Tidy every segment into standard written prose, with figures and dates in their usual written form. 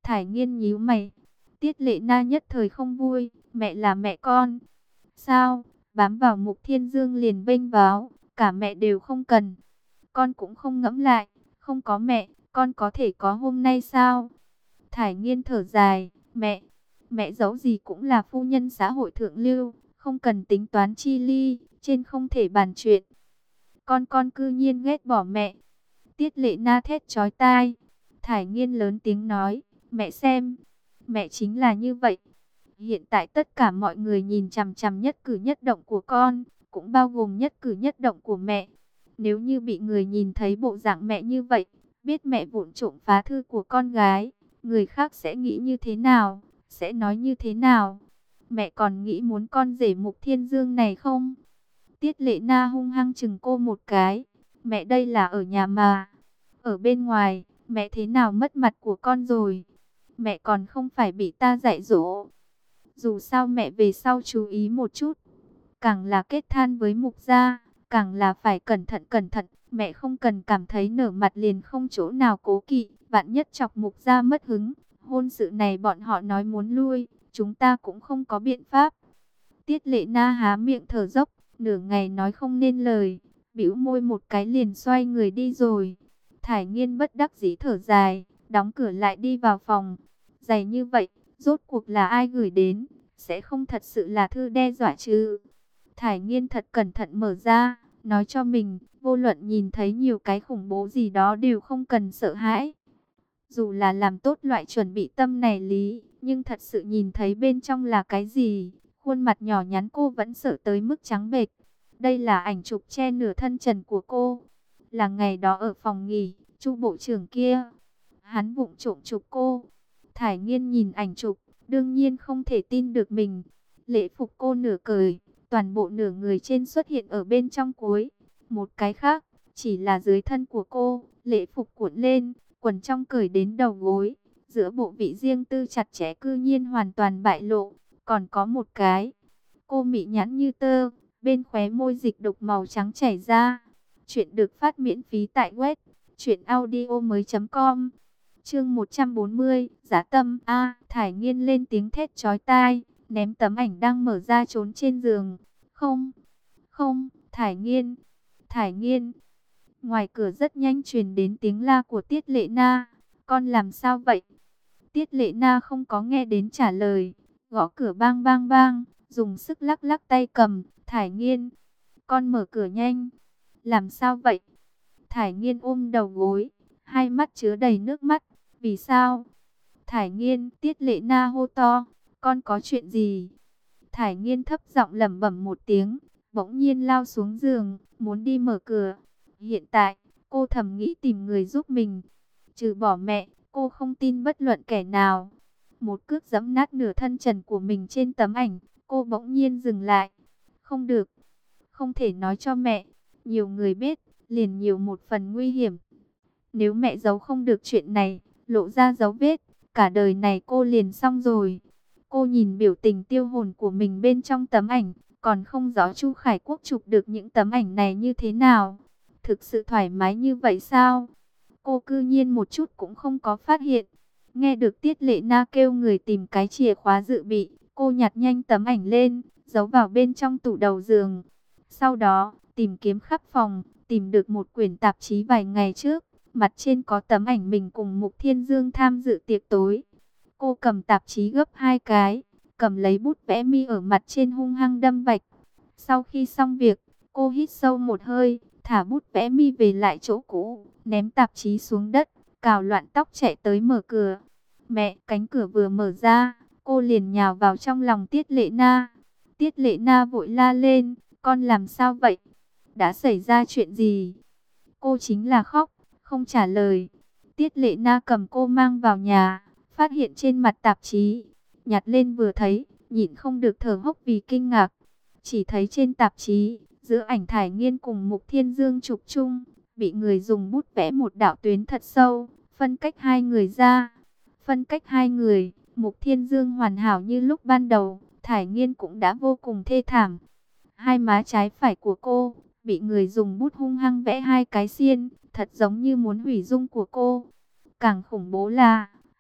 Thải Nghiên nhíu mày. Tiết Lệ Na nhất thời không vui. Mẹ là mẹ con. Sao? Bám vào Mục Thiên Dương liền vênh váo. Cả mẹ đều không cần. Con cũng không ngẫm lại. Không có mẹ, con có thể có hôm nay sao? Thải Nghiên thở dài. Mẹ dẫu gì cũng là phu nhân xã hội thượng lưu. Không cần tính toán chi ly. Trên không thể bàn chuyện. Con cư nhiên ghét bỏ mẹ. Tiết Lệ Na thét chói tai. Thải Nghiên lớn tiếng nói. Mẹ xem. Mẹ chính là như vậy. Hiện tại tất cả mọi người nhìn chằm chằm nhất cử nhất động của con. Cũng bao gồm nhất cử nhất động của mẹ. Nếu như bị người nhìn thấy bộ dạng mẹ như vậy. Biết mẹ vụng trộm phá thư của con gái. Người khác sẽ nghĩ như thế nào? Sẽ nói như thế nào? Mẹ còn nghĩ muốn con rể Mục Thiên Dương này không? Tiết Lệ Na hung hăng chừng cô một cái. Mẹ đây là ở nhà mà. Ở bên ngoài, mẹ thế nào mất mặt của con rồi? Mẹ còn không phải bị ta dạy dỗ. Dù sao mẹ về sau chú ý một chút. Càng là kết thân với Mục gia, càng là phải cẩn thận cẩn thận. Mẹ không cần cảm thấy nở mặt liền không chỗ nào cố kỵ. Vạn nhất chọc Mục gia mất hứng. Hôn sự này bọn họ nói muốn lui. Chúng ta cũng không có biện pháp. Tiết Lệ Na há miệng thở dốc. Nửa ngày nói không nên lời. Bĩu môi một cái liền xoay người đi rồi. Thải Nghiên bất đắc dĩ thở dài. Đóng cửa lại đi vào phòng. Dày như vậy, rốt cuộc là ai gửi đến? Sẽ không thật sự là thư đe dọa chứ? Thải Nghiên thật cẩn thận mở ra. Nói cho mình, vô luận nhìn thấy nhiều cái khủng bố gì đó đều không cần sợ hãi. Dù là làm tốt loại chuẩn bị tâm này lý, nhưng thật sự nhìn thấy bên trong là cái gì? Khuôn mặt nhỏ nhắn cô vẫn sợ tới mức trắng bệch. Đây là ảnh chụp che nửa thân trần của cô. Là ngày đó ở phòng nghỉ, Chu bộ trưởng kia. Hắn vụng trộm chụp cô. Thải Nghiên nhìn ảnh chụp, đương nhiên không thể tin được mình. Lễ phục cô nửa cởi, toàn bộ nửa người trên xuất hiện ở bên trong cuối. Một cái khác, chỉ là dưới thân của cô, lễ phục cuộn lên, quần trong cởi đến đầu gối. Giữa bộ vị riêng tư chặt chẽ cư nhiên hoàn toàn bại lộ. Còn có một cái, cô mị nhãn như tơ, bên khóe môi dịch đục màu trắng chảy ra. Chuyện được phát miễn phí tại web truyệnaudiomoi.com. Chương 140, Giá Tâm. Thải Nghiên lên tiếng thét chói tai, ném tấm ảnh đang mở ra trốn trên giường. Không, không, Thải Nghiên, Thải Nghiên. Ngoài cửa rất nhanh truyền đến tiếng la của Tiết Lệ Na. Con làm sao vậy? Tiết Lệ Na không có nghe đến trả lời, gõ cửa bang bang bang, dùng sức lắc lắc tay cầm. Thải Nghiên, con mở cửa nhanh. Làm sao vậy? Thải Nghiên ôm đầu gối, hai mắt chứa đầy nước mắt. Vì sao? Thải Nghiên, Tiết Lệ Na hô to, con có chuyện gì? Thải Nghiên thấp giọng lẩm bẩm một tiếng, bỗng nhiên lao xuống giường, muốn đi mở cửa. Hiện tại, cô thầm nghĩ tìm người giúp mình. Trừ bỏ mẹ, cô không tin bất luận kẻ nào. Một cước giẫm nát nửa thân trần của mình trên tấm ảnh, cô bỗng nhiên dừng lại. Không được, không thể nói cho mẹ. Nhiều người biết, liền nhiều một phần nguy hiểm. Nếu mẹ giấu không được chuyện này, lộ ra dấu vết, cả đời này cô liền xong rồi. Cô nhìn biểu tình tiêu hồn của mình bên trong tấm ảnh, còn không rõ Chu Khải Quốc chụp được những tấm ảnh này như thế nào. Thực sự thoải mái như vậy sao? Cô cư nhiên một chút cũng không có phát hiện. Nghe được Tiết Lệ Na kêu người tìm cái chìa khóa dự bị, cô nhặt nhanh tấm ảnh lên, giấu vào bên trong tủ đầu giường. Sau đó, tìm kiếm khắp phòng, tìm được một quyển tạp chí vài ngày trước. Mặt trên có tấm ảnh mình cùng Mục Thiên Dương tham dự tiệc tối. Cô cầm tạp chí gấp hai cái, cầm lấy bút vẽ mi ở mặt trên hung hăng đâm vạch. Sau khi xong việc, cô hít sâu một hơi, thả bút vẽ mi về lại chỗ cũ, ném tạp chí xuống đất, cào loạn tóc chạy tới mở cửa. Mẹ, cánh cửa vừa mở ra, cô liền nhào vào trong lòng Tiết Lệ Na. Tiết Lệ Na vội la lên, con làm sao vậy? Đã xảy ra chuyện gì? Cô chính là khóc, không trả lời. Tiết Lệ Na cầm cô mang vào nhà, phát hiện trên mặt tạp chí, nhặt lên vừa thấy, nhịn không được thở hốc vì kinh ngạc. Chỉ thấy trên tạp chí, giữa ảnh Thải Nghiên cùng Mục Thiên Dương chụp chung, bị người dùng bút vẽ một đạo tuyến thật sâu, phân cách hai người ra. Phân cách hai người, Mục Thiên Dương hoàn hảo như lúc ban đầu, Thải Nghiên cũng đã vô cùng thê thảm. Hai má trái phải của cô, bị người dùng bút hung hăng vẽ hai cái xiên, thật giống như muốn hủy dung của cô. Càng khủng bố là,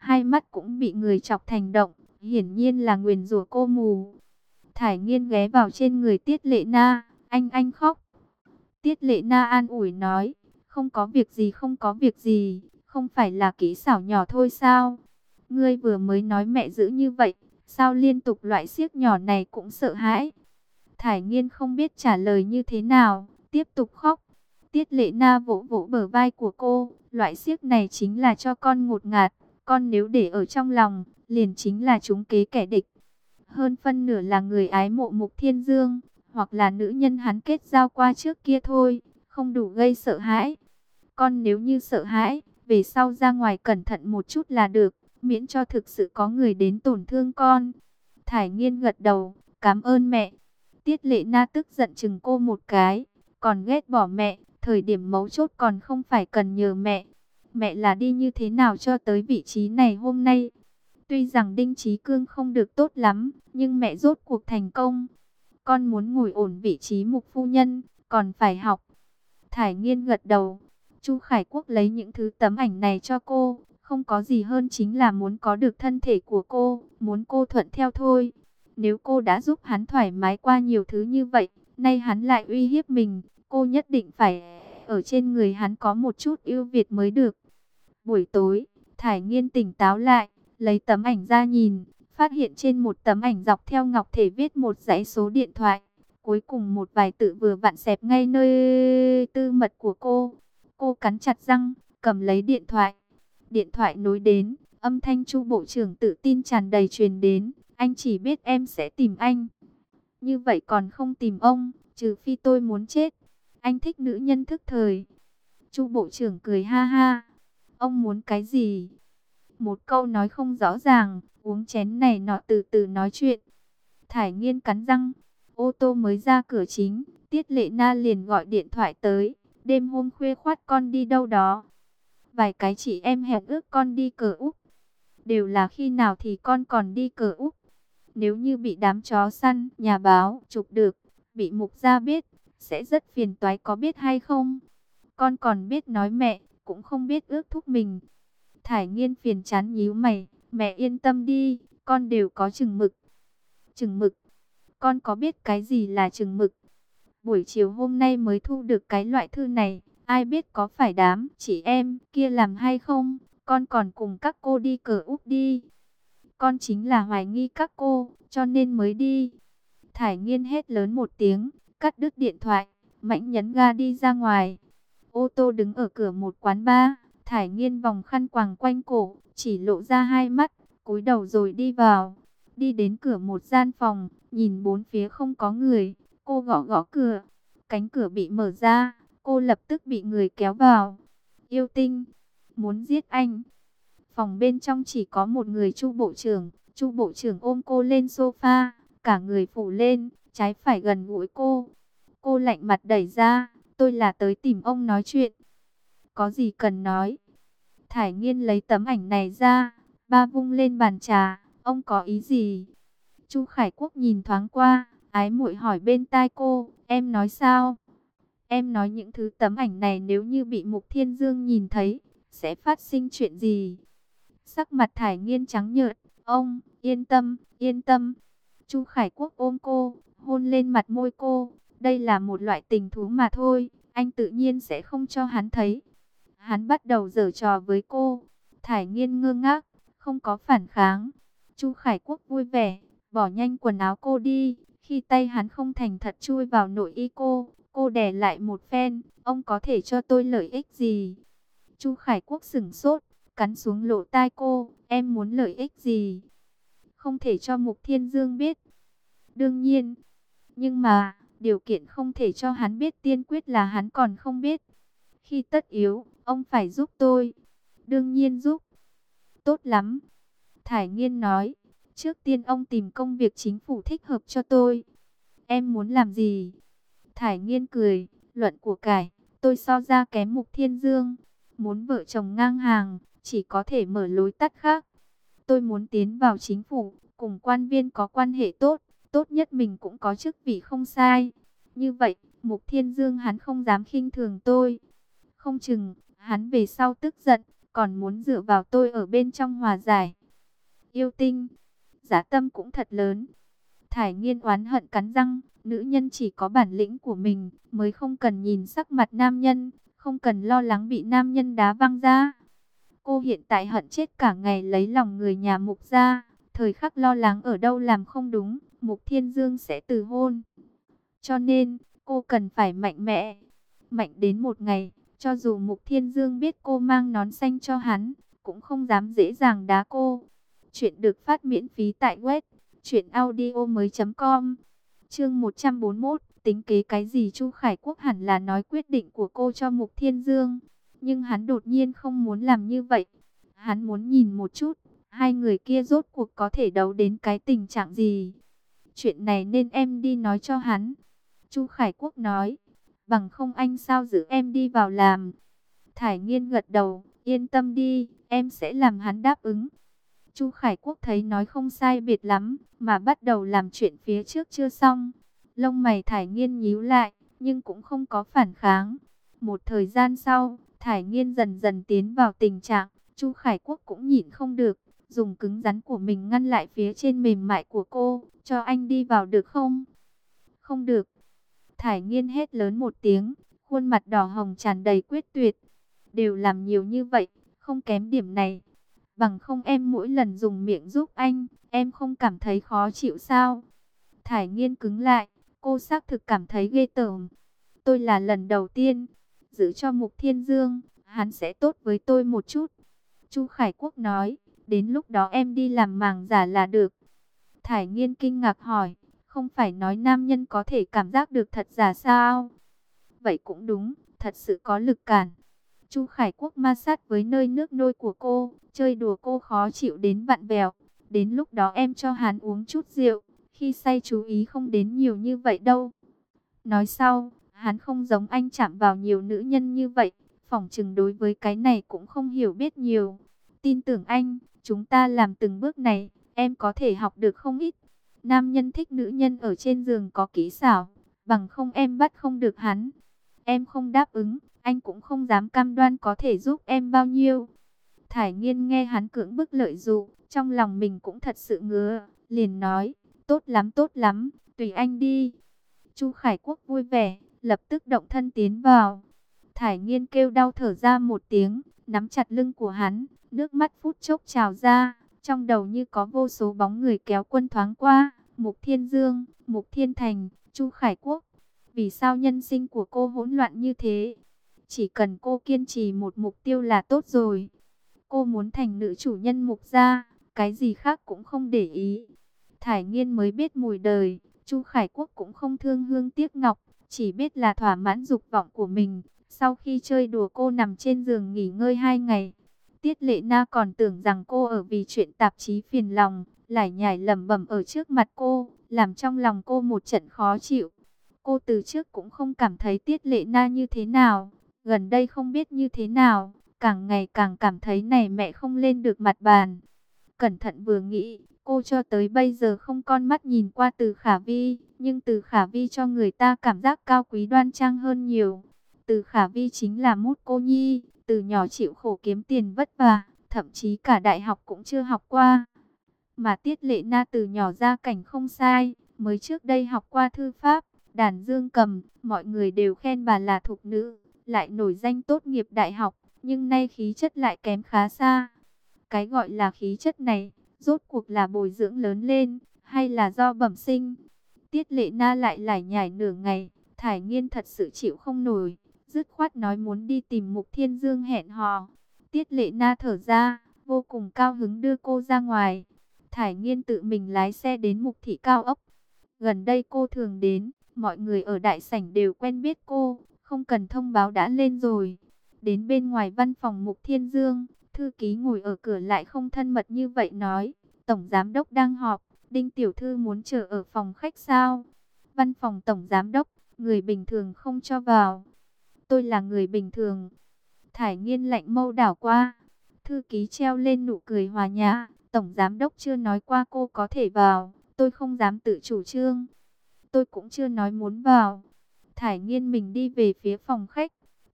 hai mắt cũng bị người chọc thành động, hiển nhiên là nguyền rủa cô mù. Thải Nghiên ghé vào trên người Tiết Lệ Na, anh khóc. Tiết Lệ Na an ủi nói, không có việc gì, không có việc gì, không phải là kỹ xảo nhỏ thôi sao? Ngươi vừa mới nói mẹ dữ như vậy, sao liên tục loại xiếc nhỏ này cũng sợ hãi? Thải Nghiên không biết trả lời như thế nào, tiếp tục khóc. Tiết Lệ Na vỗ vỗ bờ vai của cô, loại xiếc này chính là cho con ngột ngạt, con nếu để ở trong lòng, liền chính là trúng kế kẻ địch. Hơn phân nửa là người ái mộ Mục Thiên Dương, hoặc là nữ nhân hắn kết giao qua trước kia thôi, không đủ gây sợ hãi. Con nếu như sợ hãi, về sau ra ngoài cẩn thận một chút là được, miễn cho thực sự có người đến tổn thương con. Thải Nghiên gật đầu, cảm ơn mẹ. Tiết Lệ Na tức giận chừng cô một cái, còn ghét bỏ mẹ, thời điểm mấu chốt còn không phải cần nhờ mẹ. Mẹ là đi như thế nào cho tới vị trí này hôm nay? Tuy rằng Đinh Chí Cương không được tốt lắm, nhưng mẹ rốt cuộc thành công. Con muốn ngồi ổn vị trí mục phu nhân, còn phải học. Thải Nghiên gật đầu. Chu Khải Quốc lấy những thứ tấm ảnh này cho cô, không có gì hơn chính là muốn có được thân thể của cô, muốn cô thuận theo thôi. Nếu cô đã giúp hắn thoải mái qua nhiều thứ như vậy, nay hắn lại uy hiếp mình, cô nhất định phải ở trên người hắn có một chút ưu việt mới được. Buổi tối, Thải Nghiên tỉnh táo lại, lấy tấm ảnh ra nhìn, phát hiện trên một tấm ảnh dọc theo ngọc thể viết một dãy số điện thoại. Cuối cùng một vài tự vừa vặn xẹp ngay nơi tư mật của cô. Cô cắn chặt răng, cầm lấy điện thoại. Điện thoại nối đến, âm thanh Chu bộ trưởng tự tin tràn đầy truyền đến. Anh chỉ biết em sẽ tìm anh. Như vậy còn không tìm ông, trừ phi tôi muốn chết. Anh thích nữ nhân thức thời. Chu bộ trưởng cười ha ha. Ông muốn cái gì? Một câu nói không rõ ràng, uống chén này nọ từ từ nói chuyện. Thải Nghiên cắn răng, ô tô mới ra cửa chính, Tiết Lệ Na liền gọi điện thoại tới, đêm hôm khuya khoắt con đi đâu đó. Vài cái chị em hẹn ước con đi cờ Úc, đều là khi nào thì con còn đi cờ Úc. Nếu như bị đám chó săn, nhà báo, chụp được, bị mục gia biết, sẽ rất phiền toái có biết hay không? Con còn biết nói mẹ, cũng không biết ước thúc mình. Thải Nghiên phiền chán nhíu mày, mẹ yên tâm đi, con đều có chừng mực. Chừng mực? Con có biết cái gì là chừng mực? Buổi chiều hôm nay mới thu được cái loại thư này, ai biết có phải đám chị em kia làm hay không? Con còn cùng các cô đi cờ Úc đi. Con chính là hoài nghi các cô, cho nên mới đi. Thải Nghiên hét lớn một tiếng, cắt đứt điện thoại, mạnh nhấn ga đi ra ngoài. Ô tô đứng ở cửa một quán bar, Thải Nghiên vòng khăn quàng quanh cổ, chỉ lộ ra hai mắt, cúi đầu rồi đi vào. Đi đến cửa một gian phòng, nhìn bốn phía không có người, cô gõ gõ cửa. Cánh cửa bị mở ra, cô lập tức bị người kéo vào. Yêu Tinh, muốn giết anh. Phòng bên trong chỉ có một người, Chu bộ trưởng. Chu bộ trưởng ôm cô lên sofa, cả người phủ lên, trái phải gần gũi cô. Cô lạnh mặt đẩy ra, tôi là tới tìm ông nói chuyện. Có gì cần nói? Thải Nghiên lấy tấm ảnh này ra, ba vung lên bàn trà. Ông có ý gì? Chu Khải Quốc nhìn thoáng qua, ái muội hỏi bên tai cô, em nói sao? Em nói những thứ tấm ảnh này nếu như bị Mục Thiên Dương nhìn thấy, sẽ phát sinh chuyện gì? Sắc mặt Thải Nghiên trắng nhợt, ông, yên tâm, yên tâm. Chu Khải Quốc ôm cô, hôn lên mặt môi cô, đây là một loại tình thú mà thôi, anh tự nhiên sẽ không cho hắn thấy. Hắn bắt đầu giở trò với cô, Thải Nghiên ngơ ngác, không có phản kháng. Chu Khải Quốc vui vẻ, bỏ nhanh quần áo cô đi, khi tay hắn không thành thật chui vào nội y cô đè lại một phen, ông có thể cho tôi lợi ích gì? Chu Khải Quốc sững sốt, cắn xuống lỗ tai cô, em muốn lợi ích gì? Không thể cho Mục Thiên Dương biết. Đương nhiên, nhưng mà, điều kiện không thể cho hắn biết tiên quyết là hắn còn không biết. Khi tất yếu, ông phải giúp tôi. Đương nhiên giúp. Tốt lắm. Thải Nghiên nói, trước tiên ông tìm công việc chính phủ thích hợp cho tôi. Em muốn làm gì? Thải Nghiên cười, luận của cải, tôi so ra kém Mục Thiên Dương. Muốn vợ chồng ngang hàng, chỉ có thể mở lối tắt khác. Tôi muốn tiến vào chính phủ, cùng quan viên có quan hệ tốt, tốt nhất mình cũng có chức vị không sai. Như vậy, Mục Thiên Dương hắn không dám khinh thường tôi. Không chừng, hắn về sau tức giận, còn muốn dựa vào tôi ở bên trong hòa giải. Yêu tinh, dã tâm cũng thật lớn. Thải Nghiên oán hận cắn răng, nữ nhân chỉ có bản lĩnh của mình, mới không cần nhìn sắc mặt nam nhân, không cần lo lắng bị nam nhân đá văng ra. Cô hiện tại hận chết cả ngày lấy lòng người nhà Mục gia, thời khắc lo lắng ở đâu làm không đúng, Mục Thiên Dương sẽ từ hôn. Cho nên, cô cần phải mạnh mẽ, mạnh đến một ngày, cho dù Mục Thiên Dương biết cô mang nón xanh cho hắn, cũng không dám dễ dàng đá cô. Chuyện được phát miễn phí tại web truyệnaudiomoi.com. Chương 141, tính kế cái gì? Chu Khải Quốc hẳn là nói quyết định của cô cho Mục Thiên Dương, nhưng hắn đột nhiên không muốn làm như vậy. Hắn muốn nhìn một chút, hai người kia rốt cuộc có thể đấu đến cái tình trạng gì. Chuyện này nên em đi nói cho hắn. Chu Khải Quốc nói, bằng không anh sao giữ em đi vào làm. Thải Nghiên gật đầu, yên tâm đi, em sẽ làm hắn đáp ứng. Chu Khải Quốc thấy nói không sai biệt lắm, mà bắt đầu làm chuyện phía trước chưa xong. Lông mày Thải Nghiên nhíu lại, nhưng cũng không có phản kháng. Một thời gian sau, Thải Nghiên dần dần tiến vào tình trạng, Chu Khải Quốc cũng nhịn không được, dùng cứng rắn của mình ngăn lại phía trên mềm mại của cô, cho anh đi vào được không? Không được. Thải Nghiên hét lớn một tiếng, khuôn mặt đỏ hồng tràn đầy quyết tuyệt. Đều làm nhiều như vậy, không kém điểm này. Bằng không em mỗi lần dùng miệng giúp anh, em không cảm thấy khó chịu sao? Thải Nghiên cứng lại, cô xác thực cảm thấy ghê tởm. Tôi là lần đầu tiên, giữ cho Mục Thiên Dương, hắn sẽ tốt với tôi một chút. Chu Khải Quốc nói, đến lúc đó em đi làm màng giả là được. Thải Nghiên kinh ngạc hỏi, không phải nói nam nhân có thể cảm giác được thật giả sao? Vậy cũng đúng, thật sự có lực cản. Chu Khải Quốc ma sát với nơi nước nôi của cô, chơi đùa cô khó chịu đến vặn vẹo. Đến lúc đó em cho hắn uống chút rượu, khi say chú ý không đến nhiều như vậy đâu. Nói sau, hắn không giống anh chạm vào nhiều nữ nhân như vậy, phỏng chừng đối với cái này cũng không hiểu biết nhiều. Tin tưởng anh, chúng ta làm từng bước này, em có thể học được không ít. Nam nhân thích nữ nhân ở trên giường có kỹ xảo, bằng không em bắt không được hắn. Em không đáp ứng, anh cũng không dám cam đoan có thể giúp em bao nhiêu. Thải Nghiên nghe hắn cưỡng bức lợi dụ, trong lòng mình cũng thật sự ngứa, liền nói, tốt lắm, tùy anh đi. Chu Khải Quốc vui vẻ, lập tức động thân tiến vào. Thải Nghiên kêu đau thở ra một tiếng, nắm chặt lưng của hắn, nước mắt phút chốc trào ra, trong đầu như có vô số bóng người kéo quân thoáng qua, Mục Thiên Dương, Mục Thiên Thành, Chu Khải Quốc. Vì sao nhân sinh của cô hỗn loạn như thế? Chỉ cần cô kiên trì một mục tiêu là tốt rồi. Cô muốn thành nữ chủ nhân Mục gia, cái gì khác cũng không để ý. Thải Nghiên mới biết mùi đời, Chu Khải Quốc cũng không thương hương tiếc ngọc, chỉ biết là thỏa mãn dục vọng của mình. Sau khi chơi đùa cô nằm trên giường nghỉ ngơi 2 ngày. Tiết Lệ Na còn tưởng rằng cô ở vì chuyện tạp chí phiền lòng, lải nhải lẩm bẩm ở trước mặt cô, làm trong lòng cô một trận khó chịu. Cô từ trước cũng không cảm thấy Tiết Lệ Na như thế nào, gần đây không biết như thế nào, càng ngày càng cảm thấy này mẹ không lên được mặt bàn. Cẩn thận vừa nghĩ, cô cho tới bây giờ không con mắt nhìn qua Từ Khả Vi, nhưng Từ Khả Vi cho người ta cảm giác cao quý đoan trang hơn nhiều. Từ Khả Vi chính là mút cô nhi, từ nhỏ chịu khổ kiếm tiền vất vả, thậm chí cả đại học cũng chưa học qua. Mà Tiết Lệ Na từ nhỏ gia cảnh không sai, mới trước đây học qua thư pháp, đàn dương cầm, mọi người đều khen bà là thục nữ, lại nổi danh tốt nghiệp đại học, nhưng nay khí chất lại kém khá xa. Cái gọi là khí chất này, rốt cuộc là bồi dưỡng lớn lên, hay là do bẩm sinh? Tiết Lệ Na lại lải nhải nửa ngày, Thải Nghiên thật sự chịu không nổi, dứt khoát nói muốn đi tìm Mục Thiên Dương hẹn hò. Tiết Lệ Na thở ra, vô cùng cao hứng đưa cô ra ngoài. Thải Nghiên tự mình lái xe đến Mục Thị Cao Ốc. Gần đây cô thường đến, mọi người ở đại sảnh đều quen biết cô, không cần thông báo đã lên rồi. Đến bên ngoài văn phòng Mục Thiên Dương, thư ký ngồi ở cửa lại không thân mật như vậy nói, Tổng Giám Đốc đang họp, Đinh Tiểu Thư muốn chờ ở phòng khách sao? Văn phòng Tổng Giám Đốc, người bình thường không cho vào. Tôi là người bình thường. Thải Nghiên lạnh mâu đảo qua. Thư ký treo lên nụ cười hòa nhã. Tổng Giám Đốc chưa nói qua cô có thể vào. Tôi không dám tự chủ trương. Tôi cũng chưa nói muốn vào. Thải Nghiên mình đi về phía phòng khách.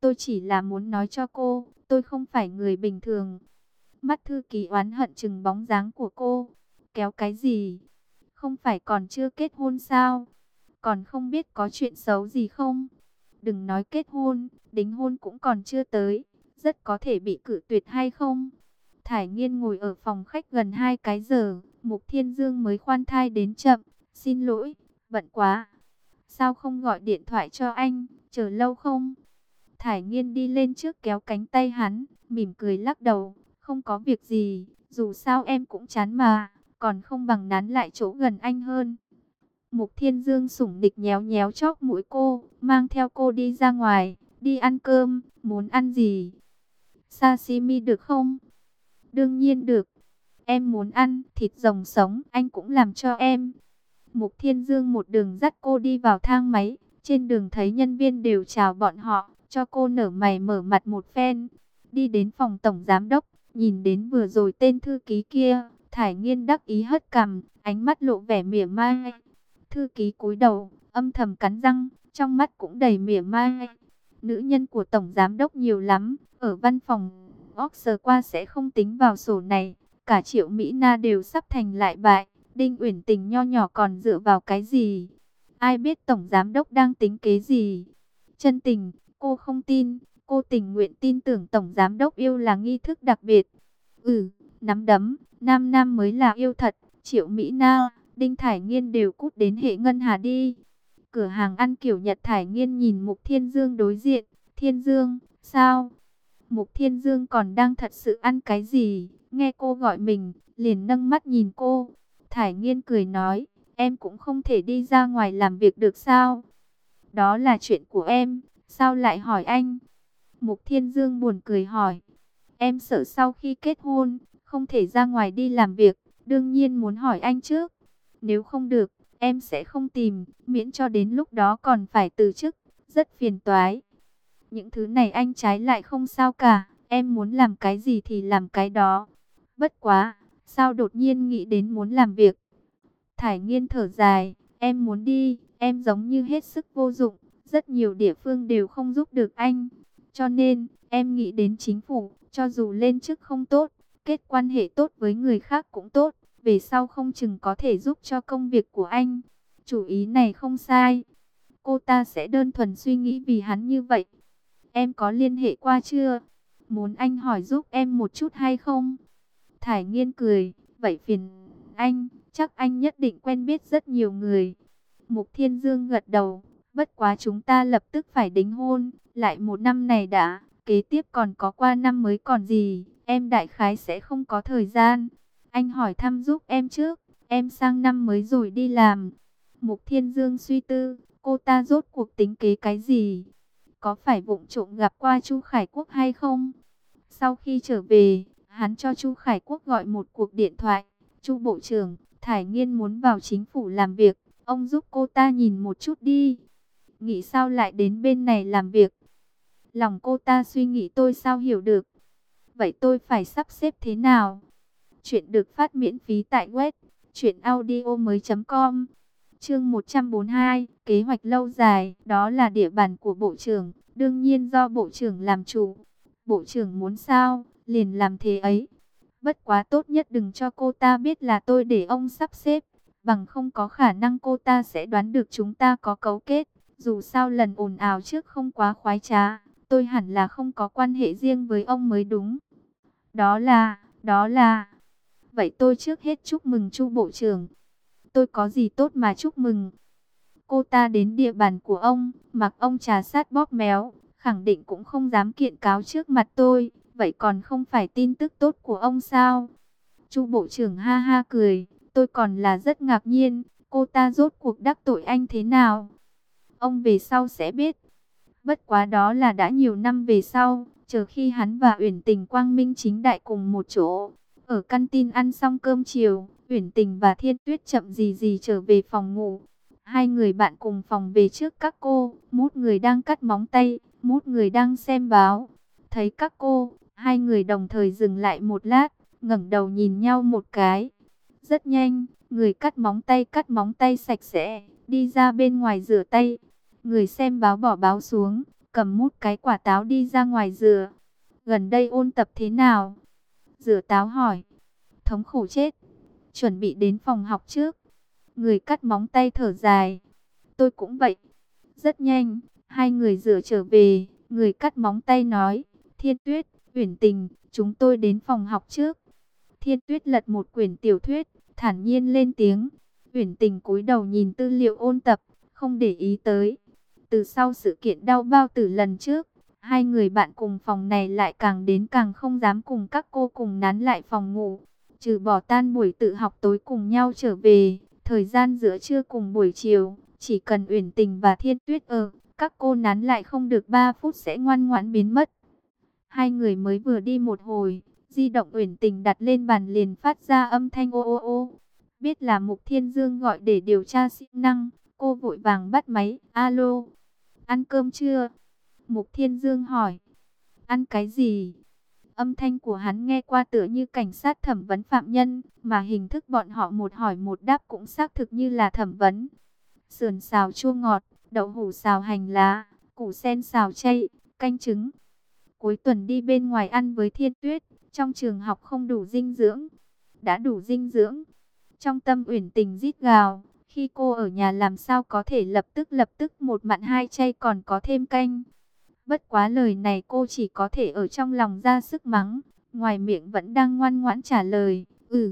Tôi chỉ là muốn nói cho cô, tôi không phải người bình thường. Mắt thư ký oán hận chừng bóng dáng của cô. Kéo cái gì? Không phải còn chưa kết hôn sao? Còn không biết có chuyện xấu gì không? Đừng nói kết hôn, đính hôn cũng còn chưa tới. Rất có thể bị cự tuyệt hay không? Thải Nghiên ngồi ở phòng khách gần 2 cái giờ. Mục Thiên Dương mới khoan thai đến chậm. Xin lỗi, bận quá. Sao không gọi điện thoại cho anh? Chờ lâu không? Thải Nghiên đi lên trước kéo cánh tay hắn, mỉm cười lắc đầu. Không có việc gì, dù sao em cũng chán mà, còn không bằng nán lại chỗ gần anh hơn. Mục Thiên Dương sủng nịch nhéo nhéo chóp mũi cô, mang theo cô đi ra ngoài, đi ăn cơm, muốn ăn gì? Sashimi được không? Đương nhiên được, em muốn ăn thịt rồng sống, anh cũng làm cho em. Mục Thiên Dương một đường dắt cô đi vào thang máy, trên đường thấy nhân viên đều chào bọn họ, cho cô nở mày mở mặt một phen. Đi đến phòng tổng giám đốc, nhìn đến vừa rồi tên thư ký kia, Thải Nghiên đắc ý hất cằm, ánh mắt lộ vẻ mỉa mai. Thư ký cúi đầu, âm thầm cắn răng, trong mắt cũng đầy mỉa mai. Nữ nhân của tổng giám đốc nhiều lắm, ở văn phòng Oxford qua sẽ không tính vào sổ này, cả Triệu Mỹ Na đều sắp thành lại bại. Đinh Uyển Tình nho nhỏ còn dựa vào cái gì? Ai biết tổng giám đốc đang tính kế gì? Chân tình, cô không tin, cô tình nguyện tin tưởng tổng giám đốc yêu là nghi thức đặc biệt. Nắm đấm, nam nam mới là yêu thật. Triệu Mỹ Na, Đinh Thải Nghiên đều cút đến hệ ngân hà đi. Cửa hàng ăn kiểu Nhật. Thải Nghiên nhìn Mục Thiên Dương đối diện. Thiên Dương, sao? Mục Thiên Dương còn đang thật sự ăn cái gì? Nghe cô gọi mình, liền nâng mắt nhìn cô. Thải Nghiên cười nói, em cũng không thể đi ra ngoài làm việc được sao? Đó là chuyện của em, sao lại hỏi anh? Mục Thiên Dương buồn cười hỏi, em sợ sau khi kết hôn, không thể ra ngoài đi làm việc, đương nhiên muốn hỏi anh trước. Nếu không được, em sẽ không tìm, miễn cho đến lúc đó còn phải từ chức, rất phiền toái. Những thứ này anh trái lại không sao cả, em muốn làm cái gì thì làm cái đó. Bất quá, sao đột nhiên nghĩ đến muốn làm việc? Thải Nghiên thở dài, em muốn đi, em giống như hết sức vô dụng, rất nhiều địa phương đều không giúp được anh. Cho nên, em nghĩ đến chính phủ, cho dù lên chức không tốt, kết quan hệ tốt với người khác cũng tốt, về sau không chừng có thể giúp cho công việc của anh. Chủ ý này không sai. Cô ta sẽ đơn thuần suy nghĩ vì hắn như vậy. Em có liên hệ qua chưa? Muốn anh hỏi giúp em một chút hay không? Thải Nghiên cười, vậy phiền anh, chắc anh nhất định quen biết rất nhiều người. Mục Thiên Dương gật đầu, bất quá chúng ta lập tức phải đính hôn, lại một năm này đã, kế tiếp còn có qua năm mới còn gì, em đại khái sẽ không có thời gian. Anh hỏi thăm giúp em trước, em sang năm mới rồi đi làm. Mục Thiên Dương suy tư, cô ta rốt cuộc tính kế cái gì? Có phải vụng trộm gặp qua Chu Khải Quốc hay không? Sau khi trở về, hắn cho Chu Khải Quốc gọi một cuộc điện thoại. Chu Bộ trưởng, Thải Nghiên muốn vào chính phủ làm việc, ông giúp cô ta nhìn một chút đi. Nghĩ sao lại đến bên này làm việc? Lòng cô ta suy nghĩ tôi sao hiểu được. Vậy tôi phải sắp xếp thế nào? Chuyện được phát miễn phí tại web truyệnaudiomoi.com. Chương 142, kế hoạch lâu dài, đó là địa bàn của bộ trưởng, đương nhiên do bộ trưởng làm chủ. Bộ trưởng muốn sao, liền làm thế ấy. Bất quá tốt nhất đừng cho cô ta biết là tôi để ông sắp xếp, bằng không có khả năng cô ta sẽ đoán được chúng ta có cấu kết. Dù sao lần ồn ào trước không quá khoái trá, tôi hẳn là không có quan hệ riêng với ông mới đúng. Đó là... Vậy tôi trước hết chúc mừng Chu Bộ trưởng. Tôi có gì tốt mà chúc mừng? Cô ta đến địa bàn của ông, mặc ông trà sát bóp méo, khẳng định cũng không dám kiện cáo trước mặt tôi. Vậy còn không phải tin tức tốt của ông sao? Chu Bộ trưởng ha ha cười, tôi còn là rất ngạc nhiên, cô ta rốt cuộc đắc tội anh thế nào? Ông về sau sẽ biết. Bất quá đó là đã nhiều năm về sau, chờ khi hắn và Uyển Tình quang minh chính đại cùng một chỗ. Ở căn tin ăn xong cơm chiều, Uyển Tình và Thiên Tuyết chậm gì gì trở về phòng ngủ. Hai người bạn cùng phòng về trước các cô, một người đang cắt móng tay, một người đang xem báo. Thấy các cô, hai người đồng thời dừng lại một lát, ngẩng đầu nhìn nhau một cái. Rất nhanh, người cắt móng tay sạch sẽ, đi ra bên ngoài rửa tay. Người xem báo bỏ báo xuống, cầm mút cái quả táo đi ra ngoài rửa. Gần đây ôn tập thế nào? Rửa táo hỏi. Thống khổ chết. Chuẩn bị đến phòng học trước. Người cắt móng tay thở dài. Tôi cũng vậy. Rất nhanh, hai người rửa trở về. Người cắt móng tay nói. Thiên Tuyết, Uyển Tình, chúng tôi đến phòng học trước. Thiên Tuyết lật một quyển tiểu thuyết, thản nhiên lên tiếng. Uyển Tình cúi đầu nhìn tư liệu ôn tập, không để ý tới. Từ sau sự kiện đau bao tử lần trước, hai người bạn cùng phòng này lại càng đến càng không dám cùng các cô cùng nán lại phòng ngủ. Trừ bỏ tan buổi tự học tối cùng nhau trở về, thời gian giữa trưa cùng buổi chiều, chỉ cần Uyển Tình và Thiên Tuyết ở, các cô nán lại không được 3 phút sẽ ngoan ngoãn biến mất. Hai người mới vừa đi một hồi, di động Uyển Tình đặt lên bàn liền phát ra âm thanh ô ô ô. Biết là Mục Thiên Dương gọi để điều tra siêu năng, cô vội vàng bắt máy. Alo, ăn cơm chưa? Mục Thiên Dương hỏi. Ăn cái gì? Âm thanh của hắn nghe qua tựa như cảnh sát thẩm vấn phạm nhân, mà hình thức bọn họ một hỏi một đáp cũng xác thực như là thẩm vấn. Sườn xào chua ngọt, đậu hũ xào hành lá, củ sen xào chay, canh trứng. Cuối tuần đi bên ngoài ăn với Thiên Tuyết, trong trường học không đủ dinh dưỡng. Đã đủ dinh dưỡng. Trong tâm Uyển Tình rít gào, khi cô ở nhà làm sao có thể lập tức một mặn hai chay còn có thêm canh. Bất quá lời này cô chỉ có thể ở trong lòng ra sức mắng, ngoài miệng vẫn đang ngoan ngoãn trả lời,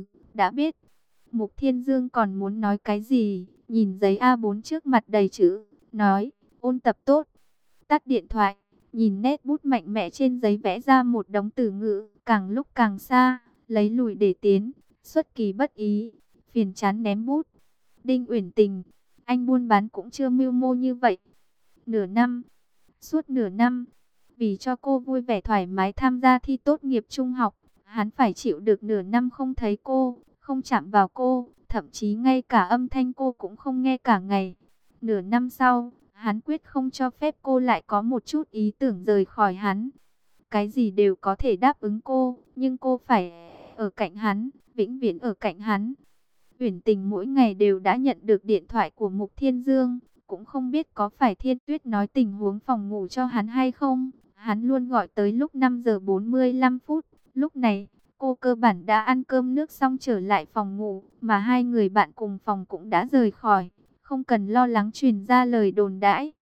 đã biết. Mục Thiên Dương còn muốn nói cái gì, nhìn giấy A4 trước mặt đầy chữ, nói, ôn tập tốt. Tắt điện thoại, nhìn nét bút mạnh mẽ trên giấy vẽ ra một đống từ ngữ, càng lúc càng xa, lấy lùi để tiến, xuất kỳ bất ý, phiền chán ném bút. Đinh Uyển Tình, anh buôn bán cũng chưa mưu mô như vậy. Nửa năm, suốt nửa năm, vì cho cô vui vẻ thoải mái tham gia thi tốt nghiệp trung học, hắn phải chịu được nửa năm không thấy cô, không chạm vào cô, thậm chí ngay cả âm thanh cô cũng không nghe cả ngày. Nửa năm sau, hắn quyết không cho phép cô lại có một chút ý tưởng rời khỏi hắn. Cái gì đều có thể đáp ứng cô, nhưng cô phải ở cạnh hắn, vĩnh viễn ở cạnh hắn. Uyển Tình mỗi ngày đều đã nhận được điện thoại của Mục Thiên Dương, cũng không biết có phải Thiên Tuyết nói tình huống phòng ngủ cho hắn hay không. Hắn luôn gọi tới lúc 5 giờ 45 phút, lúc này cô cơ bản đã ăn cơm nước xong trở lại phòng ngủ, mà hai người bạn cùng phòng cũng đã rời khỏi, không cần lo lắng truyền ra lời đồn đãi.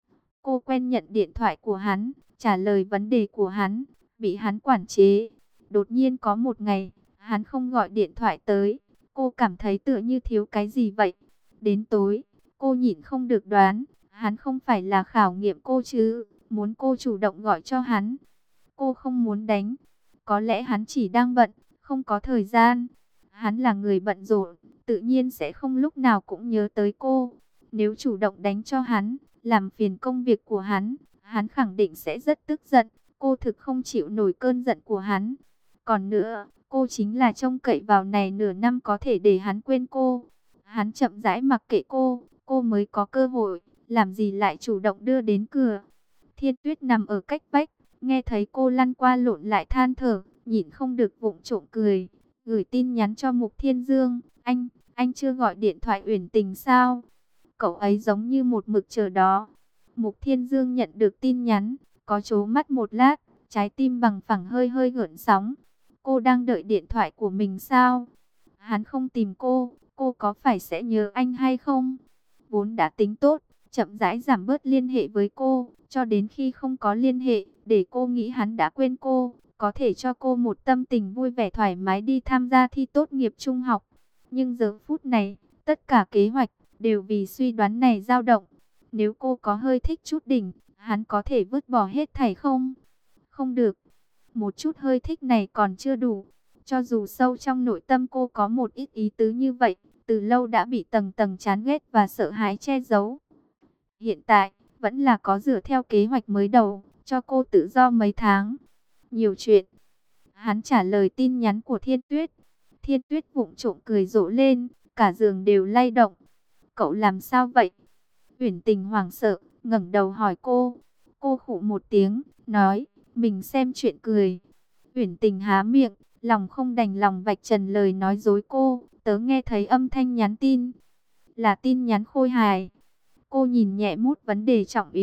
Cô quen nhận điện thoại của hắn, trả lời vấn đề của hắn, bị hắn quản chế. Đột nhiên có một ngày, hắn không gọi điện thoại tới, cô cảm thấy tựa như thiếu cái gì vậy. Đến tối, cô nhịn không được đoán, hắn không phải là khảo nghiệm cô chứ, muốn cô chủ động gọi cho hắn. Cô không muốn đánh, có lẽ hắn chỉ đang bận, không có thời gian. Hắn là người bận rộn, tự nhiên sẽ không lúc nào cũng nhớ tới cô. Nếu chủ động đánh cho hắn, làm phiền công việc của hắn, hắn khẳng định sẽ rất tức giận. Cô thực không chịu nổi cơn giận của hắn. Còn nữa, cô chính là trông cậy vào này nửa năm có thể để hắn quên cô. Hắn chậm rãi mặc kệ cô mới có cơ hội, làm gì lại chủ động đưa đến cửa. Thiên Tuyết nằm ở cách vách, nghe thấy cô lăn qua lộn lại than thở, nhịn không được vụng trộm cười, gửi tin nhắn cho Mục Thiên Dương, anh chưa gọi điện thoại Uyển Tình sao? Cậu ấy giống như một mực chờ đó. Mục Thiên Dương nhận được tin nhắn, có trố mắt một lát, trái tim bằng phẳng hơi hơi gợn sóng. Cô đang đợi điện thoại của mình sao? Hắn không tìm cô có phải sẽ nhớ anh hay không? Vốn đã tính tốt, chậm rãi giảm bớt liên hệ với cô, cho đến khi không có liên hệ, để cô nghĩ hắn đã quên cô, có thể cho cô một tâm tình vui vẻ thoải mái đi tham gia thi tốt nghiệp trung học. Nhưng giờ phút này, tất cả kế hoạch đều vì suy đoán này dao động. Nếu cô có hơi thích chút đỉnh, hắn có thể vứt bỏ hết thảy không? Không được. Một chút hơi thích này còn chưa đủ. Cho dù sâu trong nội tâm cô có một ít ý tứ như vậy, từ lâu đã bị tầng tầng chán ghét và sợ hãi che giấu. Hiện tại, vẫn là có dựa theo kế hoạch mới đầu, cho cô tự do mấy tháng. Nhiều chuyện. Hắn trả lời tin nhắn của Thiên Tuyết. Thiên Tuyết vụng trộm cười rộ lên, cả giường đều lay động. Cậu làm sao vậy? Uyển Tình hoảng sợ, ngẩng đầu hỏi cô. Cô khụ một tiếng, nói, mình xem chuyện cười. Uyển Tình há miệng, lòng không đành lòng vạch trần lời nói dối cô. Tớ nghe thấy âm thanh nhắn tin. Là tin nhắn Khôi Hài. Cô nhìn nhẹ mút vấn đề trọng yếu,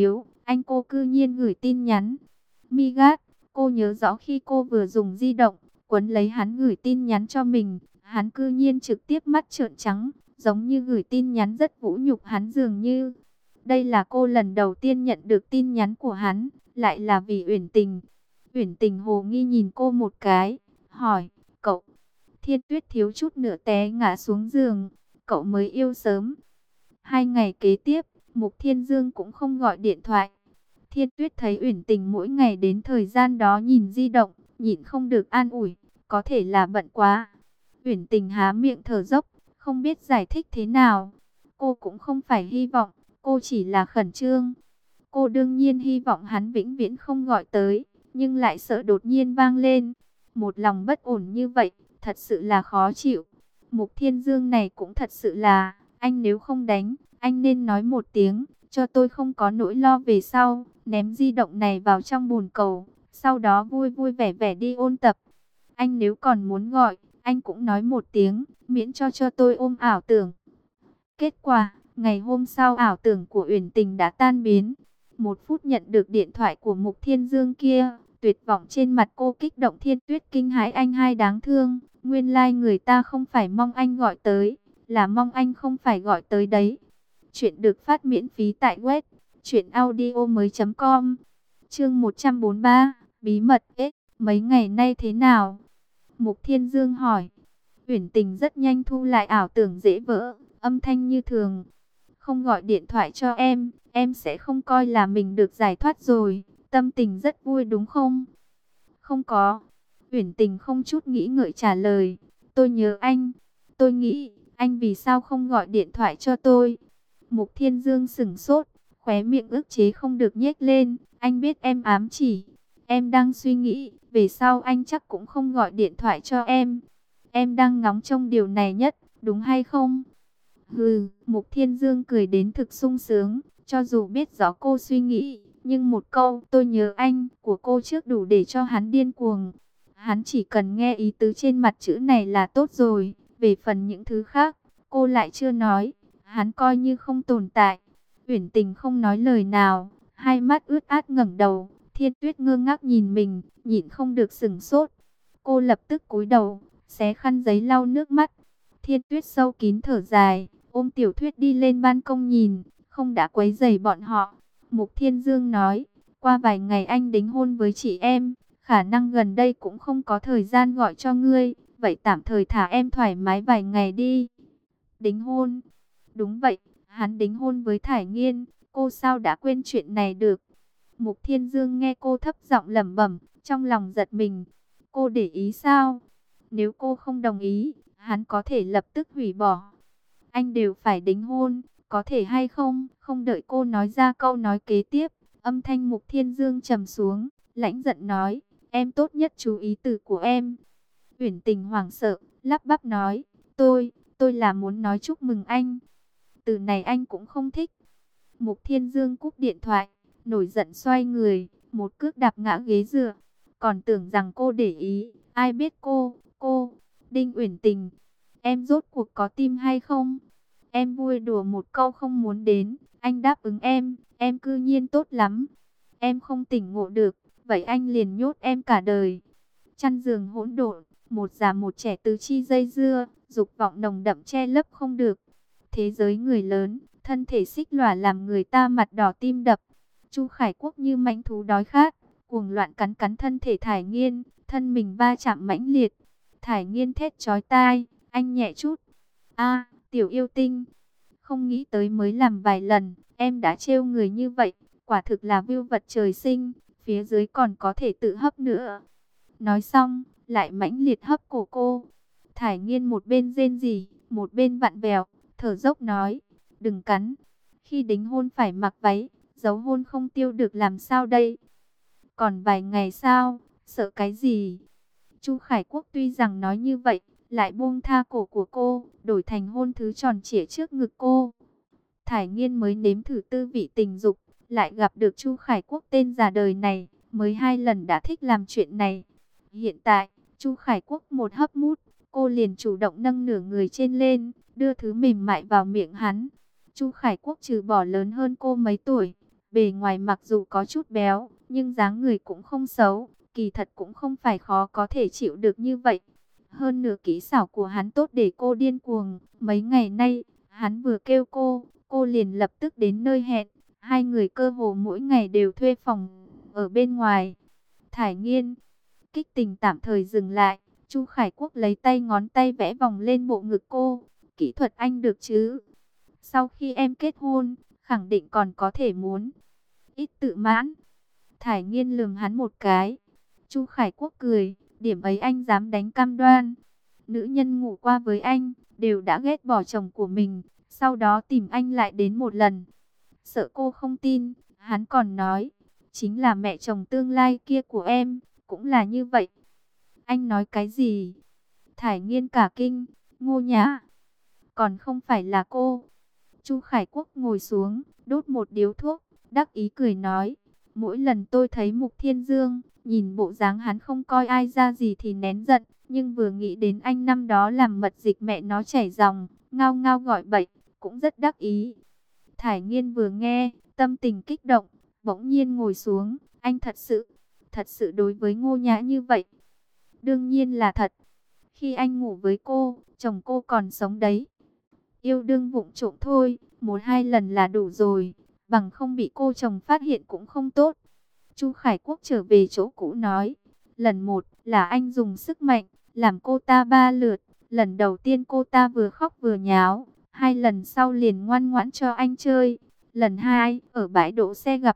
Anh cô cư nhiên gửi tin nhắn. Migat, cô nhớ rõ khi cô vừa dùng di động, quấn lấy hắn gửi tin nhắn cho mình, hắn cư nhiên trực tiếp mắt trợn trắng, giống như gửi tin nhắn rất vũ nhục hắn dường như. Đây là cô lần đầu tiên nhận được tin nhắn của hắn, lại là vì Uyển Tình. Uyển Tình hồ nghi nhìn cô một cái, hỏi, cậu, Thiên Tuyết thiếu chút nữa té ngã xuống giường, cậu mới yêu sớm. 2 ngày kế tiếp, Mục Thiên Dương cũng không gọi điện thoại. Thiên Tuyết thấy Uyển Tình mỗi ngày đến thời gian đó nhìn di động, nhịn không được an ủi, có thể là bận quá. Uyển Tình há miệng thở dốc, không biết giải thích thế nào. Cô cũng không phải hy vọng, cô chỉ là khẩn trương. Cô đương nhiên hy vọng hắn vĩnh viễn không gọi tới, nhưng lại sợ đột nhiên vang lên. Một lòng bất ổn như vậy, thật sự là khó chịu. Mục Thiên Dương này cũng thật sự là, anh nếu không đánh, anh nên nói một tiếng, cho tôi không có nỗi lo về sau. Ném di động này vào trong bồn cầu, sau đó vui vui vẻ vẻ đi ôn tập. Anh nếu còn muốn gọi, anh cũng nói một tiếng, miễn cho tôi ôm ảo tưởng. Kết quả, ngày hôm sau ảo tưởng của Uyển Tình đã tan biến. 1 phút nhận được điện thoại của Mục Thiên Dương kia, tuyệt vọng trên mặt cô kích động. Thiên Tuyết kinh hãi, anh hai đáng thương, nguyên lai người ta không phải mong anh gọi tới, là mong anh không phải gọi tới đấy. Chuyện được phát miễn phí tại web truyệnaudiomoi.com. Chương 143, bí mật ếch, mấy ngày nay thế nào? Mục Thiên Dương hỏi. Uyển Tình rất nhanh thu lại ảo tưởng dễ vỡ, âm thanh như thường. Không gọi điện thoại cho em sẽ không coi là mình được giải thoát rồi, tâm tình rất vui đúng không? Không có. Uyển Tình không chút nghĩ ngợi trả lời, tôi nhớ anh. Tôi nghĩ, anh vì sao không gọi điện thoại cho tôi? Mục Thiên Dương sững sốt, khóe miệng ức chế không được nhếch lên, anh biết em ám chỉ. Em đang suy nghĩ, về sau anh chắc cũng không gọi điện thoại cho em. Em đang ngóng trông điều này nhất, đúng hay không? Hừ, Mục Thiên Dương cười đến thực sung sướng, cho dù biết rõ cô suy nghĩ, nhưng một câu tôi nhớ anh của cô trước đủ để cho hắn điên cuồng. Hắn chỉ cần nghe ý tứ trên mặt chữ này là tốt rồi, về phần những thứ khác, cô lại chưa nói, hắn coi như không tồn tại. Uyển Tình không nói lời nào, hai mắt ướt át ngẩng đầu, Thiên Tuyết ngơ ngác nhìn mình, nhịn không được sửng sốt. Cô lập tức cúi đầu, xé khăn giấy lau nước mắt. Thiên Tuyết sâu kín thở dài, ôm Tiểu Thuyết đi lên ban công nhìn, không đã quấy rầy bọn họ. Mục Thiên Dương nói, qua vài ngày anh đính hôn với chị em, khả năng gần đây cũng không có thời gian gọi cho ngươi, vậy tạm thời thả em thoải mái vài ngày đi. Đính hôn? Đúng vậy, hắn đính hôn với Thải Nghiên, cô sao đã quên chuyện này được? Mục Thiên Dương nghe cô thấp giọng lẩm bẩm, trong lòng giật mình. Cô để ý sao? Nếu cô không đồng ý, hắn có thể lập tức hủy bỏ. Anh đều phải đính hôn, có thể hay không? Không đợi cô nói ra câu nói kế tiếp, âm thanh Mục Thiên Dương trầm xuống, lãnh giận nói, em tốt nhất chú ý từ của em. Uyển Tình hoảng sợ, lắp bắp nói, tôi là muốn nói chúc mừng anh. Từ này anh cũng không thích. Mục Thiên Dương cúp điện thoại, nổi giận xoay người, một cước đạp ngã ghế dựa. Còn tưởng rằng cô để ý, ai biết Đinh Uyển Tình, em rốt cuộc có tim hay không? Em vui đùa một câu không muốn đến, anh đáp ứng em cư nhiên tốt lắm. Em không tỉnh ngộ được, vậy anh liền nhốt em cả đời. Chăn giường hỗn độn, một già một trẻ tứ chi dây dưa, dục vọng nồng đậm che lấp không được. Thế giới người lớn, thân thể xích lỏa làm người ta mặt đỏ tim đập. Chu Khải Quốc như mãnh thú đói khát, cuồng loạn cắn cắn thân thể Thải Nghiên, thân mình va chạm mãnh liệt. Thải Nghiên thét chói tai, anh nhẹ chút. A, tiểu yêu tinh, không nghĩ tới mới làm vài lần, em đã trêu người như vậy, quả thực là vưu vật trời sinh, phía dưới còn có thể tự hấp nữa. Nói xong, lại mãnh liệt hấp cổ cô. Thải Nghiên một bên rên rỉ, một bên vặn vẹo, thở dốc nói, đừng cắn. Khi đính hôn phải mặc váy, dấu hôn không tiêu được làm sao đây? Còn vài ngày sao, sợ cái gì? Chu Khải Quốc tuy rằng nói như vậy, lại buông tha cổ của cô, đổi thành hôn thứ tròn trịa trước ngực cô. Thải Nghiên mới nếm thử tư vị tình dục, lại gặp được Chu Khải Quốc tên già đời này, mới 2 lần đã thích làm chuyện này. Hiện tại, Chu Khải Quốc một hấp mút, cô liền chủ động nâng nửa người trên lên, đưa thứ mềm mại vào miệng hắn. Chu Khải Quốc trừ bỏ lớn hơn cô mấy tuổi, Bề ngoài mặc dù có chút béo, nhưng dáng người cũng không xấu, kỳ thật cũng không phải khó có thể chịu được như vậy. Hơn nữa kỹ xảo của hắn tốt để cô điên cuồng. Mấy ngày nay, hắn vừa kêu cô liền lập tức đến nơi hẹn. Hai người cơ hồ mỗi ngày đều thuê phòng ở bên ngoài. Thải Nghiên, kích tình tạm thời dừng lại. Chu Khải Quốc lấy ngón tay vẽ vòng lên bộ ngực cô. Kỹ thuật anh được chứ? Sau khi em kết hôn, khẳng định còn có thể muốn. Ít tự mãn. Thải Nghiên lườm hắn một cái. Chu Khải Quốc cười, điểm ấy anh dám đánh cam đoan. Nữ nhân ngủ qua với anh, đều đã ghét bỏ chồng của mình, sau đó tìm anh lại đến một lần. Sợ cô không tin, hắn còn nói, chính là mẹ chồng tương lai kia của em, cũng là như vậy. Anh nói cái gì? Thải Nghiên cả kinh, Ngô Nhã, còn không phải là cô. Chu Khải Quốc ngồi xuống, đốt một điếu thuốc, đắc ý cười nói, mỗi lần tôi thấy Mục Thiên Dương, nhìn bộ dáng hắn không coi ai ra gì thì nén giận, nhưng vừa nghĩ đến anh năm đó làm mật dịch mẹ nó chảy ròng, ngao ngao gọi bậy, cũng rất đắc ý. Thải Nghiên vừa nghe, tâm tình kích động, bỗng nhiên ngồi xuống, anh thật sự đối với Ngô Nhã như vậy. Đương nhiên là thật. Khi anh ngủ với cô, chồng cô còn sống đấy. Yêu đương vụng trộm thôi, một hai lần là đủ rồi, bằng không bị cô chồng phát hiện cũng không tốt. Chu Khải Quốc trở về chỗ cũ nói, lần một là anh dùng sức mạnh, làm cô ta 3 lượt. Lần đầu tiên cô ta vừa khóc vừa nháo, 2 lần sau liền ngoan ngoãn cho anh chơi. Lần 2, ở bãi đỗ xe gặp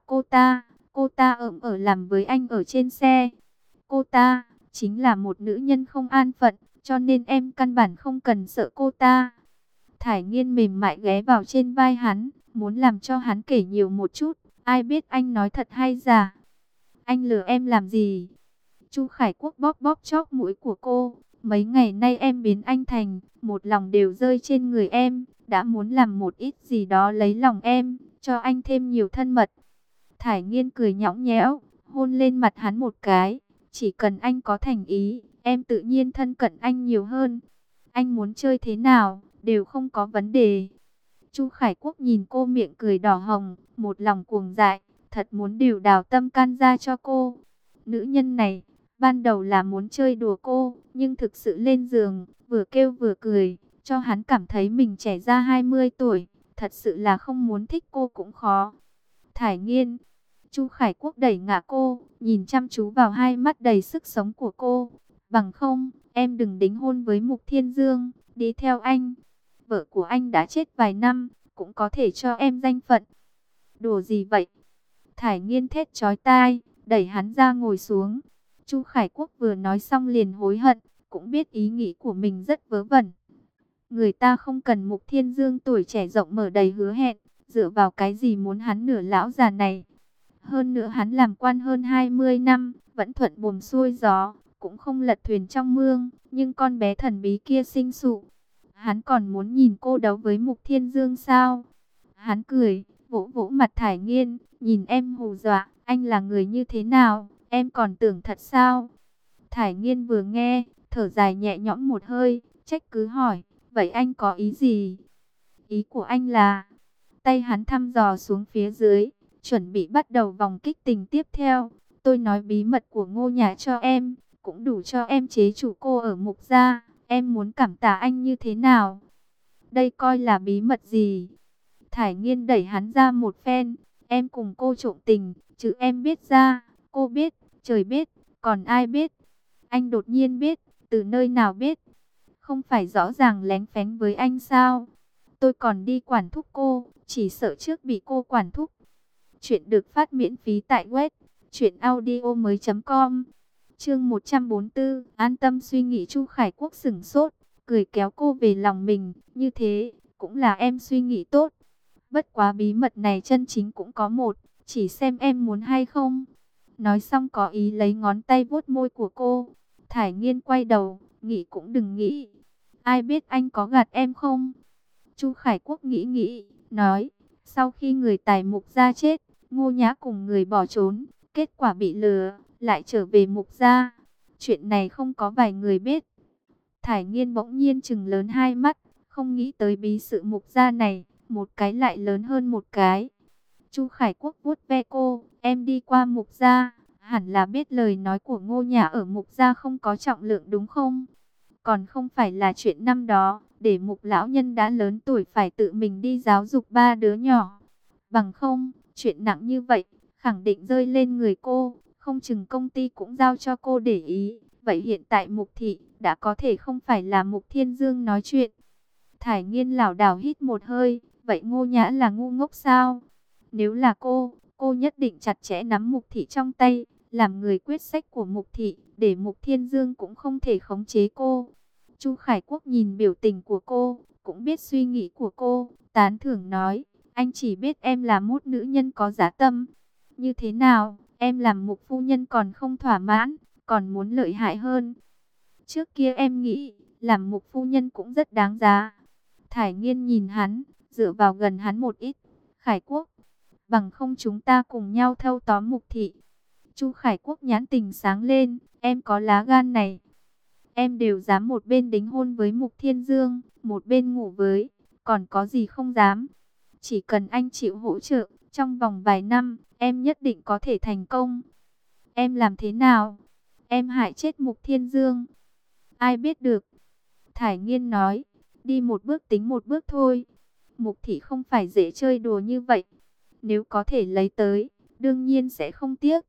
cô ta ở làm với anh ở trên xe. Cô ta chính là một nữ nhân không an phận, cho nên em căn bản không cần sợ cô ta. Thải Nghiên mềm mại ghé vào trên vai hắn, muốn làm cho hắn kể nhiều một chút. Ai biết anh nói thật hay giả? Anh lừa em làm gì? Chu Khải Quốc bóp bóp chóp mũi của cô. Mấy ngày nay em biến anh thành, một lòng đều rơi trên người em. Đã muốn làm một ít gì đó lấy lòng em, cho anh thêm nhiều thân mật. Thải Nghiên cười nhõng nhẽo, hôn lên mặt hắn một cái. Chỉ cần anh có thành ý, em tự nhiên thân cận anh nhiều hơn. Anh muốn chơi thế nào, đều không có vấn đề. Chu Khải Quốc nhìn cô miệng cười đỏ hồng, một lòng cuồng dại, thật muốn điều đào tâm can ra cho cô. Nữ nhân này, ban đầu là muốn chơi đùa cô, nhưng thực sự lên giường, vừa kêu vừa cười, cho hắn cảm thấy mình trẻ ra 20 tuổi, thật sự là không muốn thích cô cũng khó. Thải Nghiên, Chu Khải Quốc đẩy ngã cô, nhìn chăm chú vào hai mắt đầy sức sống của cô. Bằng không, em đừng đính hôn với Mục Thiên Dương, đi theo anh. Vợ của anh đã chết vài năm, cũng có thể cho em danh phận. Đùa gì vậy? Thải Nghiên thét chói tai, đẩy hắn ra ngồi xuống. Chu Khải Quốc vừa nói xong liền hối hận, cũng biết ý nghĩ của mình rất vớ vẩn. Người ta không cần Mục Thiên Dương tuổi trẻ rộng mở đầy hứa hẹn, dựa vào cái gì muốn hắn nửa lão già này. Hơn nữa hắn làm quan hơn 20 năm, vẫn thuận buồm xuôi gió, cũng không lật thuyền trong mương, nhưng con bé thần bí kia sinh sụ. Hắn còn muốn nhìn cô đấu với Mục Thiên Dương sao? Hắn cười, vỗ vỗ mặt Thải Nghiên, nhìn em hù dọa, anh là người như thế nào, em còn tưởng thật sao? Thải Nghiên vừa nghe, thở dài nhẹ nhõm một hơi, trách cứ hỏi, vậy anh có ý gì? Ý của anh là, tay hắn thăm dò xuống phía dưới, chuẩn bị bắt đầu vòng kích tình tiếp theo. Tôi nói bí mật của Ngô Nhã cho em, cũng đủ cho em chế chủ cô ở Mục gia. Em muốn cảm tạ anh như thế nào? Đây coi là bí mật gì? Thải Nghiên đẩy hắn ra một phen. Em cùng cô trộm tình, chứ em biết ra, cô biết, trời biết, còn ai biết? Anh đột nhiên biết, từ nơi nào biết? Không phải rõ ràng lén phén với anh sao? Tôi còn đi quản thúc cô, chỉ sợ trước bị cô quản thúc. Chuyện được phát miễn phí tại web truyệnaudiomoi.com. Chương 144, an tâm suy nghĩ. Chu Khải Quốc sững sốt, cười kéo cô về lòng mình, như thế cũng là em suy nghĩ tốt. Bất quá bí mật này chân chính cũng có một, chỉ xem em muốn hay không. Nói xong có ý lấy ngón tay vuốt môi của cô. Thải Nghiên quay đầu, nghĩ cũng đừng nghĩ. Ai biết anh có gạt em không? Chu Khải Quốc nghĩ nghĩ, nói, sau khi người Tài Mục gia chết, Ngô Nhã cùng người bỏ trốn, kết quả bị lừa, lại trở về Mục gia. Chuyện này không có vài người biết. Thải Nghiên bỗng nhiên trừng lớn hai mắt, không nghĩ tới bí sự Mục gia này, một cái lại lớn hơn một cái. Chu Khải Quốc vuốt ve cô, em đi qua Mục gia, hẳn là biết lời nói của Ngô Nhã ở Mục gia không có trọng lượng đúng không? Còn không phải là chuyện năm đó, để Mục lão nhân đã lớn tuổi phải tự mình đi giáo dục ba đứa nhỏ. Bằng không, chuyện nặng như vậy, khẳng định rơi lên người cô, không chừng công ty cũng giao cho cô để ý. Vậy hiện tại Mục thị đã có thể không phải là Mục Thiên Dương nói chuyện. Thải Nghiên lảo đảo hít một hơi, vậy Ngô Nhã là ngu ngốc sao? Nếu là cô nhất định chặt chẽ nắm Mục thị trong tay, làm người quyết sách của Mục thị, để Mục Thiên Dương cũng không thể khống chế cô. Chu Khải Quốc nhìn biểu tình của cô, cũng biết suy nghĩ của cô, tán thưởng nói, anh chỉ biết em là một nữ nhân có dã tâm. Như thế nào, em làm Mục phu nhân còn không thỏa mãn, còn muốn lợi hại hơn. Trước kia em nghĩ, làm Mục phu nhân cũng rất đáng giá. Thải Nghiên nhìn hắn, dựa vào gần hắn một ít. Khải Quốc, bằng không chúng ta cùng nhau thâu tóm Mục thị. Chu Khải Quốc nhãn tình sáng lên, em có lá gan này. Em đều dám một bên đính hôn với Mục Thiên Dương, một bên ngủ với, còn có gì không dám. Chỉ cần anh chịu hỗ trợ, trong vòng vài năm, em nhất định có thể thành công. Em làm thế nào? Em hại chết Mục Thiên Dương. Ai biết được? Thải Nghiên nói, đi một bước tính một bước thôi. Mục thị không phải dễ chơi đùa như vậy. Nếu có thể lấy tới, đương nhiên sẽ không tiếc.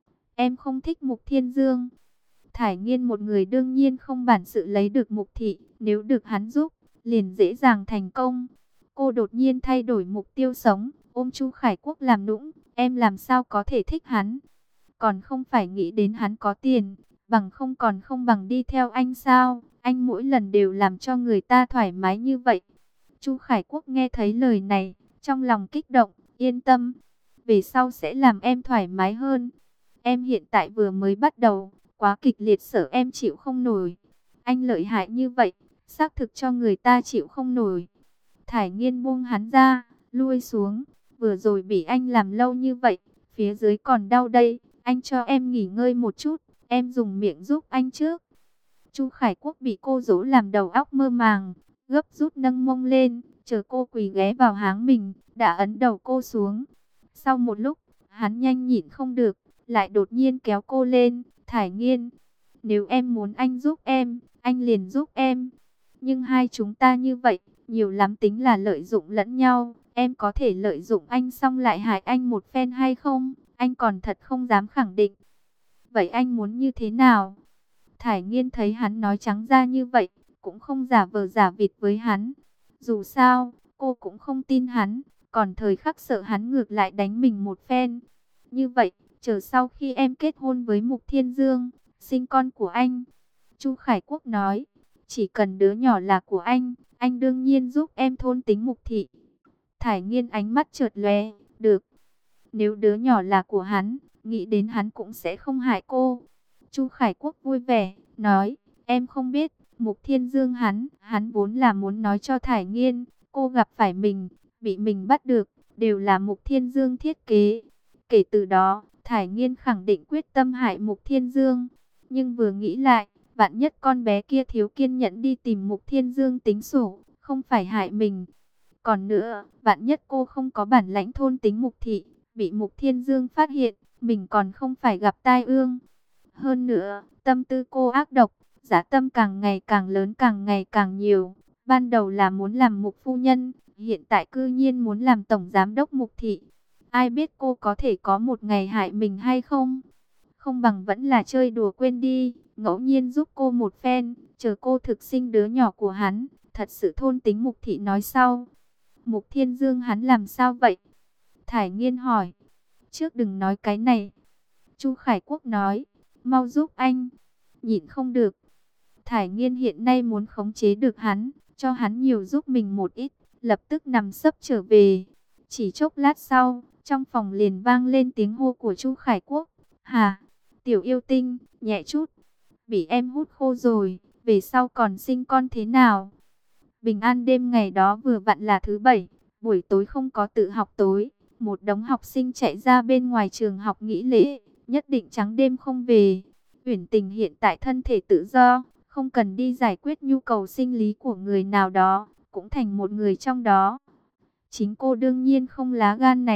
Em không thích Mục Thiên Dương. Thải Nghiên một người đương nhiên không bản sự lấy được Mục thị, nếu được hắn giúp, liền dễ dàng thành công. Cô đột nhiên thay đổi mục tiêu sống, ôm Chu Khải Quốc làm nũng, em làm sao có thể thích hắn? Còn không phải nghĩ đến hắn có tiền, bằng không còn không bằng đi theo anh sao? Anh mỗi lần đều làm cho người ta thoải mái như vậy. Chu Khải Quốc nghe thấy lời này, trong lòng kích động, yên tâm, về sau sẽ làm em thoải mái hơn. Em hiện tại vừa mới bắt đầu, quá kịch liệt sợ em chịu không nổi. Anh lợi hại như vậy, xác thực cho người ta chịu không nổi. Thải Nghiên buông hắn ra, lui xuống. Vừa rồi bị anh làm lâu như vậy, phía dưới còn đau đây. Anh cho em nghỉ ngơi một chút, em dùng miệng giúp anh trước. Chu Khải Quốc bị cô dỗ làm đầu óc mơ màng, gấp rút nâng mông lên, chờ cô quỳ ghé vào háng mình, đã ấn đầu cô xuống. Sau một lúc, hắn nhanh nhịn không được, lại đột nhiên kéo cô lên. Thải Nghiên, nếu em muốn anh giúp em, anh liền giúp em. Nhưng hai chúng ta như vậy, nhiều lắm tính là lợi dụng lẫn nhau. Em có thể lợi dụng anh xong lại hại anh một phen hay không? Anh còn thật không dám khẳng định. Vậy anh muốn như thế nào? Thải Nghiên thấy hắn nói trắng ra như vậy, cũng không giả vờ giả vịt với hắn. Dù sao, cô cũng không tin hắn, còn thời khắc sợ hắn ngược lại đánh mình một phen. Như vậy, chờ sau khi em kết hôn với Mục Thiên Dương, sinh con của anh. Chu Khải Quốc nói, chỉ cần đứa nhỏ là của anh đương nhiên giúp em thôn tính Mục thị. Thải Nghiên ánh mắt chợt lóe, được. Nếu đứa nhỏ là của hắn, nghĩ đến hắn cũng sẽ không hại cô. Chu Khải Quốc vui vẻ, nói, em không biết, Mục Thiên Dương hắn vốn là muốn nói cho Thải Nghiên, cô gặp phải mình, bị mình bắt được, đều là Mục Thiên Dương thiết kế. Kể từ đó, Thải Nghiên khẳng định quyết tâm hại Mục Thiên Dương. Nhưng vừa nghĩ lại, vạn nhất con bé kia thiếu kiên nhẫn đi tìm Mục Thiên Dương tính sổ, không phải hại mình. Còn nữa, vạn nhất cô không có bản lãnh thôn tính Mục thị, bị Mục Thiên Dương phát hiện, mình còn không phải gặp tai ương. Hơn nữa, tâm tư cô ác độc, dã tâm càng ngày càng lớn, càng ngày càng nhiều. Ban đầu là muốn làm Mục phu nhân, hiện tại cư nhiên muốn làm tổng giám đốc Mục thị. Ai biết cô có thể có một ngày hại mình hay không? Không bằng vẫn là chơi đùa quên đi, ngẫu nhiên giúp cô một phen, chờ cô thực sinh đứa nhỏ của hắn, thật sự thôn tính Mục thị nói sau. Mục Thiên Dương hắn làm sao vậy? Thải Nghiên hỏi. Trước đừng nói cái này. Chu Khải Quốc nói, mau giúp anh. Nhịn không được. Thải Nghiên hiện nay muốn khống chế được hắn, cho hắn nhiều giúp mình một ít, lập tức nằm sấp trở về. Chỉ chốc lát sau, trong phòng liền vang lên tiếng hô của Chu Khải Quốc. Hà, tiểu yêu tinh, nhẹ chút. Bị em hút khô rồi, về sau còn sinh con thế nào? Bình an đêm ngày đó vừa vặn là thứ bảy, buổi tối không có tự học tối. Một đống học sinh chạy ra bên ngoài trường học nghỉ lễ, nhất định trắng đêm không về. Uyển Tình hiện tại thân thể tự do, không cần đi giải quyết nhu cầu sinh lý của người nào đó, cũng thành một người trong đó. Chính cô đương nhiên không lá gan này,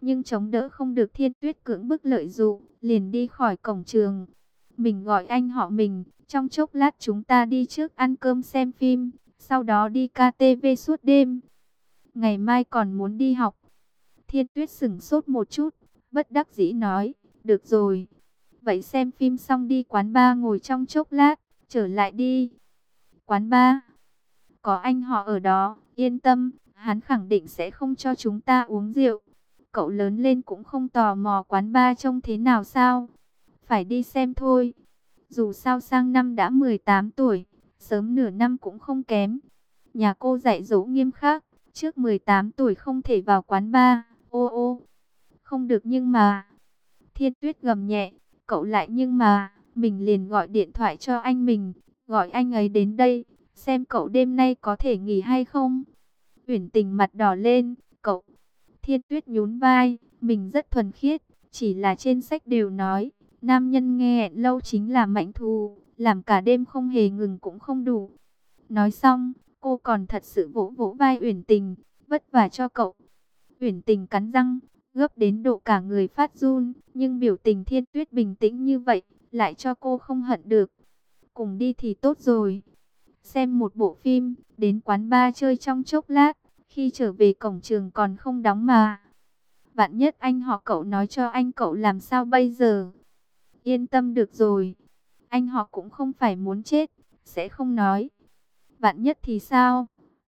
nhưng chống đỡ không được Thiên Tuyết cưỡng bức lợi dụ, liền đi khỏi cổng trường. Mình gọi anh họ mình, trong chốc lát chúng ta đi trước ăn cơm xem phim, sau đó đi KTV suốt đêm. Ngày mai còn muốn đi học. Thiên Tuyết sững sốt một chút, bất đắc dĩ nói, được rồi. Vậy xem phim xong đi quán bar ngồi trong chốc lát, trở lại đi. Quán bar, có anh họ ở đó, yên tâm, hắn khẳng định sẽ không cho chúng ta uống rượu. Cậu lớn lên cũng không tò mò quán bar trông thế nào sao? Phải đi xem thôi. Dù sao sang năm đã 18 tuổi, sớm nửa năm cũng không kém. Nhà cô dạy dỗ nghiêm khắc, trước 18 tuổi không thể vào quán bar. Ô ô, không được nhưng mà. Thiên Tuyết gầm nhẹ, cậu lại nhưng mà, mình liền gọi điện thoại cho anh mình, gọi anh ấy đến đây, xem cậu đêm nay có thể nghỉ hay không. Uyển Tình mặt đỏ lên, cậu. Thiên Tuyết nhún vai, mình rất thuần khiết, chỉ là trên sách đều nói, nam nhân nghe hẹn lâu chính là mãnh thú, làm cả đêm không hề ngừng cũng không đủ. Nói xong, cô còn thật sự vỗ vỗ vai Uyển Tình, vất vả cho cậu. Uyển Tình cắn răng, gấp đến độ cả người phát run, nhưng biểu tình Thiên Tuyết bình tĩnh như vậy, lại cho cô không hận được. Cùng đi thì tốt rồi. Xem một bộ phim, đến quán bar chơi trong chốc lát, khi trở về cổng trường còn không đóng mà. Vạn nhất anh họ cậu nói cho anh cậu làm sao bây giờ? Yên tâm được rồi. Anh họ cũng không phải muốn chết, sẽ không nói. Vạn nhất thì sao?